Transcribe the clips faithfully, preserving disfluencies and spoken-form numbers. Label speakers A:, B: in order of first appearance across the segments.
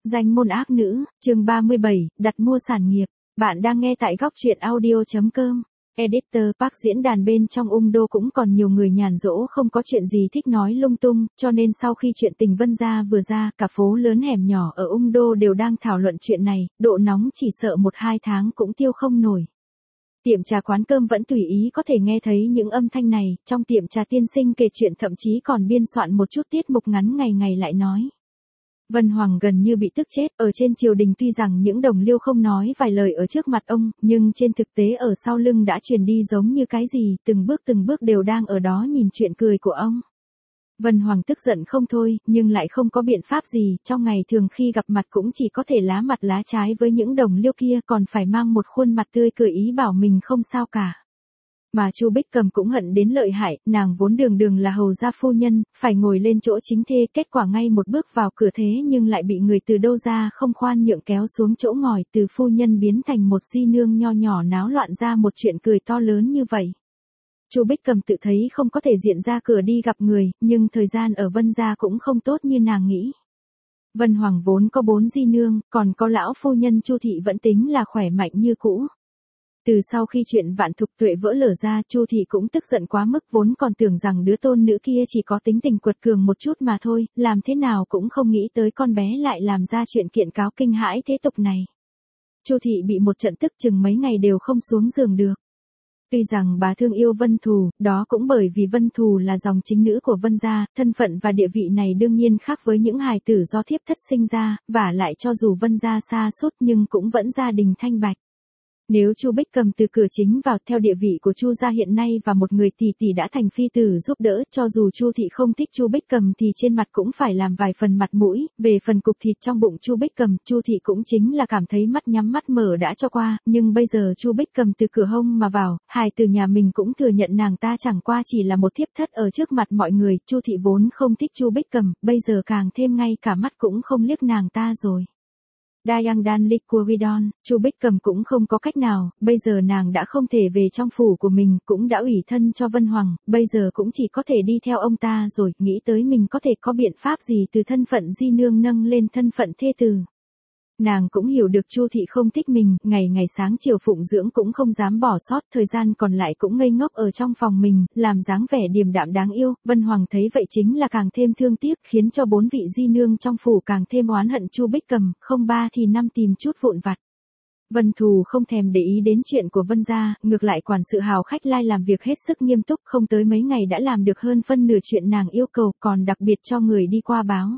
A: Danh môn ác nữ, chương ba mươi bảy, đặt mua sản nghiệp. Bạn đang nghe tại góc truyện audio chấm com. Editor Park diễn đàn bên trong ung đô cũng còn nhiều người nhàn rỗi không có chuyện gì thích nói lung tung, cho nên sau khi chuyện tình Vân Gia vừa ra, cả phố lớn hẻm nhỏ ở ung đô đều đang thảo luận chuyện này, độ nóng chỉ sợ một hai tháng cũng tiêu không nổi. Tiệm trà quán cơm vẫn tùy ý có thể nghe thấy những âm thanh này, trong tiệm trà tiên sinh kể chuyện thậm chí còn biên soạn một chút tiết mục ngắn ngày ngày lại nói. Vân Hoàng gần như bị tức chết, ở trên triều đình tuy rằng những đồng liêu không nói vài lời ở trước mặt ông, nhưng trên thực tế ở sau lưng đã truyền đi giống như cái gì, từng bước từng bước đều đang ở đó nhìn chuyện cười của ông. Vân Hoàng tức giận không thôi, nhưng lại không có biện pháp gì, trong ngày thường khi gặp mặt cũng chỉ có thể lá mặt lá trái với những đồng liêu kia, còn phải mang một khuôn mặt tươi cười ý bảo mình không sao cả. Mà Chu Bích Cầm cũng hận đến lợi hại, nàng vốn đường đường là hầu gia phu nhân, phải ngồi lên chỗ chính thê, kết quả ngay một bước vào cửa thế nhưng lại bị người từ đâu ra không khoan nhượng kéo xuống chỗ ngồi, từ phu nhân biến thành một di nương nho nhỏ náo loạn ra một chuyện cười to lớn như vậy. Chu Bích Cầm tự thấy không có thể diện ra cửa đi gặp người, nhưng thời gian ở Vân gia cũng không tốt như nàng nghĩ. Vân Hoàng vốn có bốn di nương, còn có lão phu nhân Chu thị vẫn tính là khỏe mạnh như cũ. Từ sau khi chuyện Vạn Thục Tuệ vỡ lở ra, Chu thị cũng tức giận quá mức, vốn còn tưởng rằng đứa tôn nữ kia chỉ có tính tình quật cường một chút mà thôi, làm thế nào cũng không nghĩ tới con bé lại làm ra chuyện kiện cáo kinh hãi thế tục này. Chu thị bị một trận tức chừng mấy ngày đều không xuống giường được. Tuy rằng bà thương yêu Vân Thù, đó cũng bởi vì Vân Thù là dòng chính nữ của Vân gia, thân phận và địa vị này đương nhiên khác với những hài tử do thiếp thất sinh ra, và lại cho dù Vân gia xa sút nhưng cũng vẫn gia đình thanh bạch. Nếu Chu Bích Cầm từ cửa chính vào theo địa vị của Chu gia hiện nay và một người tỷ tỷ đã thành phi tử giúp đỡ, cho dù Chu thị không thích Chu Bích Cầm thì trên mặt cũng phải làm vài phần mặt mũi, về phần cục thịt trong bụng Chu Bích Cầm, Chu thị cũng chính là cảm thấy mắt nhắm mắt mở đã cho qua, nhưng bây giờ Chu Bích Cầm từ cửa hông mà vào, hài từ nhà mình cũng thừa nhận nàng ta chẳng qua chỉ là một thiếp thất ở trước mặt mọi người, Chu thị vốn không thích Chu Bích Cầm, bây giờ càng thêm ngay cả mắt cũng không liếc nàng ta rồi. Dayang Dan Liquidon, Chu Bích Cầm cũng không có cách nào, bây giờ nàng đã không thể về trong phủ của mình, cũng đã ủy thân cho Vân Hoàng, bây giờ cũng chỉ có thể đi theo ông ta rồi, nghĩ tới mình có thể có biện pháp gì từ thân phận di nương nâng lên thân phận thê tử. Nàng cũng hiểu được Chu thị không thích mình, ngày ngày sáng chiều phụng dưỡng cũng không dám bỏ sót, thời gian còn lại cũng ngây ngốc ở trong phòng mình, làm dáng vẻ điềm đạm đáng yêu, Vân Hoàng thấy vậy chính là càng thêm thương tiếc, khiến cho bốn vị di nương trong phủ càng thêm oán hận Chu Bích Cầm, không ba thì năm tìm chút vụn vặt. Vân Thù không thèm để ý đến chuyện của Vân gia, ngược lại quản sự hào khách lai làm việc hết sức nghiêm túc, không tới mấy ngày đã làm được hơn phân nửa chuyện nàng yêu cầu, còn đặc biệt cho người đi qua báo.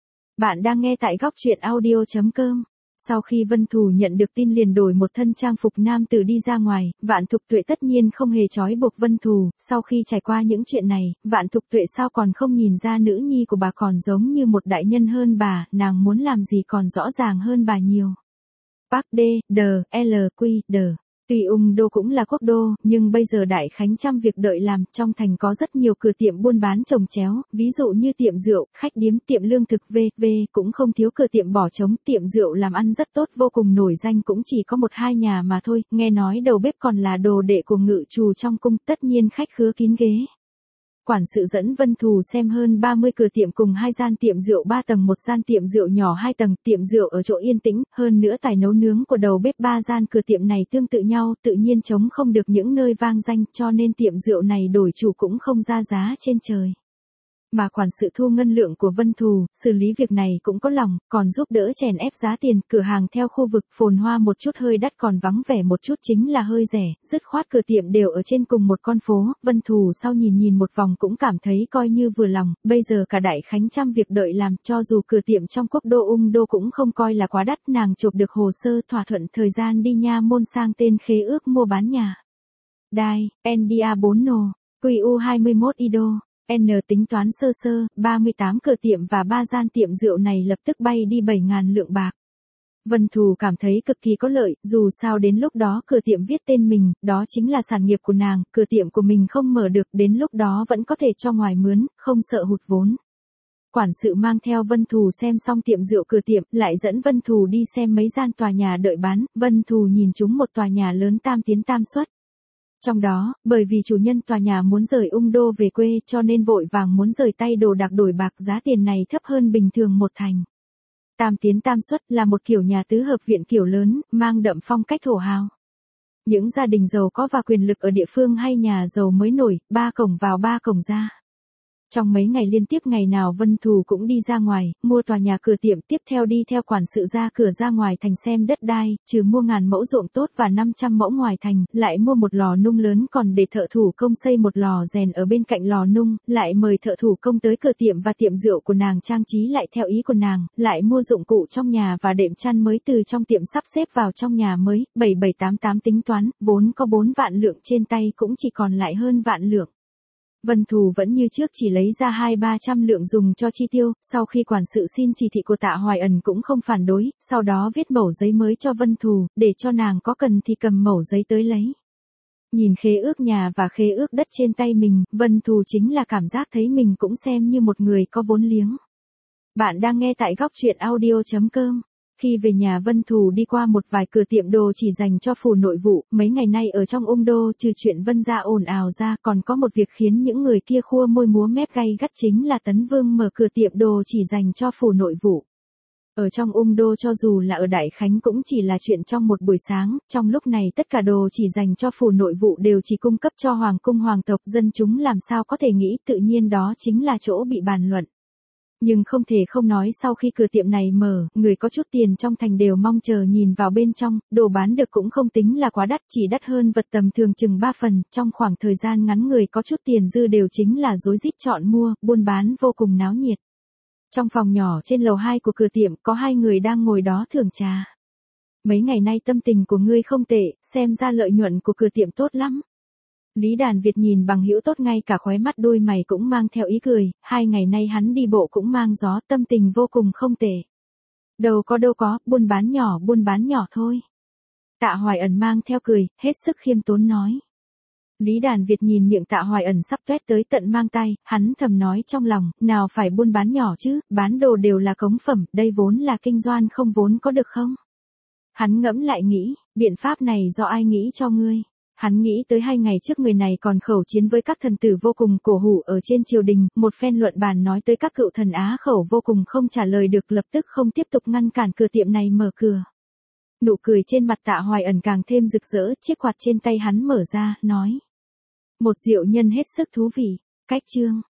A: Bạn đang nghe tại góc truyện audio chấm com. Sau khi Vân Thù nhận được tin liền đổi một thân trang phục nam tử đi ra ngoài, Vạn Thục Tuệ tất nhiên không hề trói buộc Vân Thù, sau khi trải qua những chuyện này, Vạn Thục Tuệ sao còn không nhìn ra nữ nhi của bà còn giống như một đại nhân hơn bà, nàng muốn làm gì còn rõ ràng hơn bà nhiều. Park D, D, L, Q, D. Tuy ung đô cũng là quốc đô, nhưng bây giờ đại khánh trăm việc đợi làm, trong thành có rất nhiều cửa tiệm buôn bán chồng chéo, ví dụ như tiệm rượu, khách điếm, tiệm lương thực vân vân, cũng không thiếu cửa tiệm bỏ trống, tiệm rượu làm ăn rất tốt vô cùng nổi danh cũng chỉ có một hai nhà mà thôi, nghe nói đầu bếp còn là đồ đệ của ngự trù trong cung, tất nhiên khách khứa kín ghế. Quản sự dẫn Vân Thù xem hơn ba mươi cửa tiệm cùng hai gian tiệm rượu ba tầng, một gian tiệm rượu nhỏ hai tầng, tiệm rượu ở chỗ yên tĩnh, hơn nữa tài nấu nướng của đầu bếp ba gian cửa tiệm này tương tự nhau, tự nhiên chống không được những nơi vang danh, cho nên tiệm rượu này đổi chủ cũng không ra giá trên trời. Mà quản sự thu ngân lượng của Vân Thù, xử lý việc này cũng có lòng, còn giúp đỡ chèn ép giá tiền, cửa hàng theo khu vực phồn hoa một chút hơi đắt còn vắng vẻ một chút chính là hơi rẻ, dứt khoát cửa tiệm đều ở trên cùng một con phố, Vân Thù sau nhìn nhìn một vòng cũng cảm thấy coi như vừa lòng, bây giờ cả đại khánh trăm việc đợi làm, cho dù cửa tiệm trong quốc đô ung đô cũng không coi là quá đắt, nàng chụp được hồ sơ thỏa thuận thời gian đi nha môn sang tên khế ước mua bán nhà. Đai, en đê a bốn nô, quy u hai mươi mốt i đô. N tính toán sơ sơ, ba mươi tám cửa tiệm và ba gian tiệm rượu này lập tức bay đi bảy nghìn lượng bạc. Vân Thù cảm thấy cực kỳ có lợi, dù sao đến lúc đó cửa tiệm viết tên mình, đó chính là sản nghiệp của nàng, cửa tiệm của mình không mở được, đến lúc đó vẫn có thể cho ngoài mướn, không sợ hụt vốn. Quản sự mang theo Vân Thù xem xong tiệm rượu cửa tiệm, lại dẫn Vân Thù đi xem mấy gian tòa nhà đợi bán, Vân Thù nhìn chúng một tòa nhà lớn tam tiến tam xuất. Trong đó, bởi vì chủ nhân tòa nhà muốn rời ung đô về quê cho nên vội vàng muốn rời tay đồ đạc đổi bạc, giá tiền này thấp hơn bình thường một thành. Tam tiến tam xuất là một kiểu nhà tứ hợp viện kiểu lớn, mang đậm phong cách thổ hào. Những gia đình giàu có và quyền lực ở địa phương hay nhà giàu mới nổi, ba cổng vào ba cổng ra. Trong mấy ngày liên tiếp ngày nào Vân Thù cũng đi ra ngoài, mua tòa nhà cửa tiệm, tiếp theo đi theo quản sự ra cửa ra ngoài thành xem đất đai, trừ mua ngàn mẫu ruộng tốt và năm trăm mẫu ngoài thành, lại mua một lò nung lớn còn để thợ thủ công xây một lò rèn ở bên cạnh lò nung, lại mời thợ thủ công tới cửa tiệm và tiệm rượu của nàng trang trí lại theo ý của nàng, lại mua dụng cụ trong nhà và đệm chăn mới từ trong tiệm sắp xếp vào trong nhà mới, bảy bảy tám tám tính toán, vốn có bốn vạn lượng trên tay cũng chỉ còn lại hơn vạn lượng. Vân Thù vẫn như trước chỉ lấy ra hai ba trăm lượng dùng cho chi tiêu, sau khi quản sự xin chỉ thị của Tạ Hoài Ẩn cũng không phản đối, sau đó viết mẩu giấy mới cho Vân Thù, để cho nàng có cần thì cầm mẩu giấy tới lấy. Nhìn khế ước nhà và khế ước đất trên tay mình, Vân Thù chính là cảm giác thấy mình cũng xem như một người có vốn liếng. Bạn đang nghe tại góc truyện audio chấm com. Khi về nhà Vân Thù đi qua một vài cửa tiệm đồ chỉ dành cho phủ nội vụ, mấy ngày nay ở trong ung đô trừ chuyện Vân gia ồn ào ra còn có một việc khiến những người kia khua môi múa mép gay gắt chính là Tấn Vương mở cửa tiệm đồ chỉ dành cho phủ nội vụ. Ở trong ung đô cho dù là ở Đại Khánh cũng chỉ là chuyện trong một buổi sáng, trong lúc này tất cả đồ chỉ dành cho phủ nội vụ đều chỉ cung cấp cho hoàng cung hoàng tộc, dân chúng làm sao có thể nghĩ, tự nhiên đó chính là chỗ bị bàn luận. Nhưng không thể không nói sau khi cửa tiệm này mở, người có chút tiền trong thành đều mong chờ nhìn vào bên trong, đồ bán được cũng không tính là quá đắt, chỉ đắt hơn vật tầm thường chừng ba phần, trong khoảng thời gian ngắn người có chút tiền dư đều chính là rối rít chọn mua, buôn bán vô cùng náo nhiệt. Trong phòng nhỏ trên lầu hai của cửa tiệm có hai người đang ngồi đó thưởng trà. Mấy ngày nay tâm tình của ngươi không tệ, xem ra lợi nhuận của cửa tiệm tốt lắm. Lý Đàn Việt nhìn Bằng Hữu tốt ngay cả khóe mắt đôi mày cũng mang theo ý cười, hai ngày nay hắn đi bộ cũng mang gió, tâm tình vô cùng không tệ. Đâu có đâu có, buôn bán nhỏ buôn bán nhỏ thôi. Tạ Hoài Ẩn mang theo cười, hết sức khiêm tốn nói. Lý Đàn Việt nhìn miệng Tạ Hoài Ẩn sắp toét tới tận mang tay, hắn thầm nói trong lòng, nào phải buôn bán nhỏ chứ, bán đồ đều là cống phẩm, đây vốn là kinh doanh không vốn có được không? Hắn ngẫm lại nghĩ, biện pháp này do ai nghĩ cho ngươi? Hắn nghĩ tới hai ngày trước người này còn khẩu chiến với các thần tử vô cùng cổ hủ ở trên triều đình, một phen luận bàn nói tới các cựu thần Á khẩu vô cùng không trả lời được, lập tức không tiếp tục ngăn cản cửa tiệm này mở cửa. Nụ cười trên mặt Tạ Hoài Ẩn càng thêm rực rỡ, chiếc quạt trên tay hắn mở ra, nói. Một diệu nhân hết sức thú vị, cách chương.